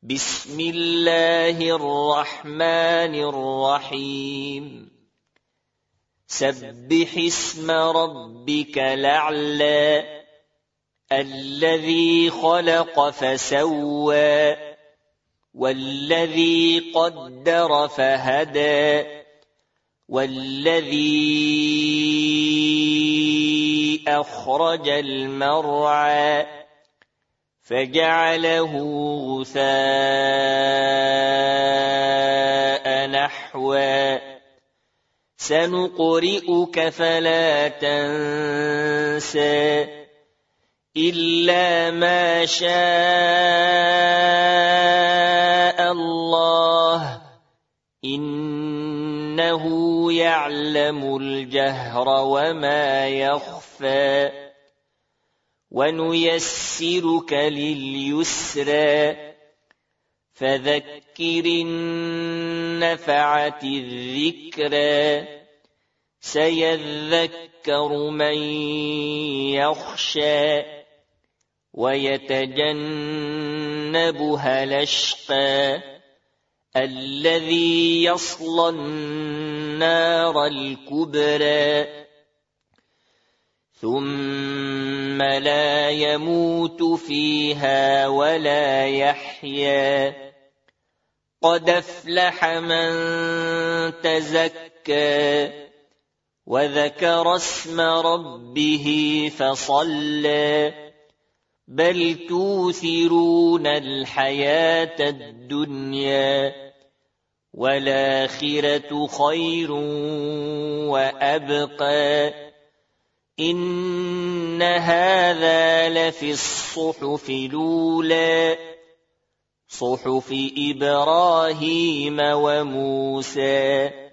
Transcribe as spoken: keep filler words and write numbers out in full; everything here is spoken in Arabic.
بسم الله الرحمن الرحيم سبح اسم ربك الأعلى الذي خلق فسوى والذي قدر فهدى والذي أخرج المرعى فجعله غثاء نحوا سنقرئك فلا تنسى إلا ما شاء الله إنه يعلم الجهر وما يخفى ونيسرك لليسرى فذكر النفعة الذكرى سيذكر من يخشى ويتجنبها الأشقى الذي يصلى النار الكبرى ثم لا يموت فيها ولا يحيا قد أفلح من تزكى وذكر اسم ربه فصلى بل توثرون الحياة الدنيا والآخرة خير وأبقى إن هذا لفي الصحف الأولى صحف إبراهيم وموسى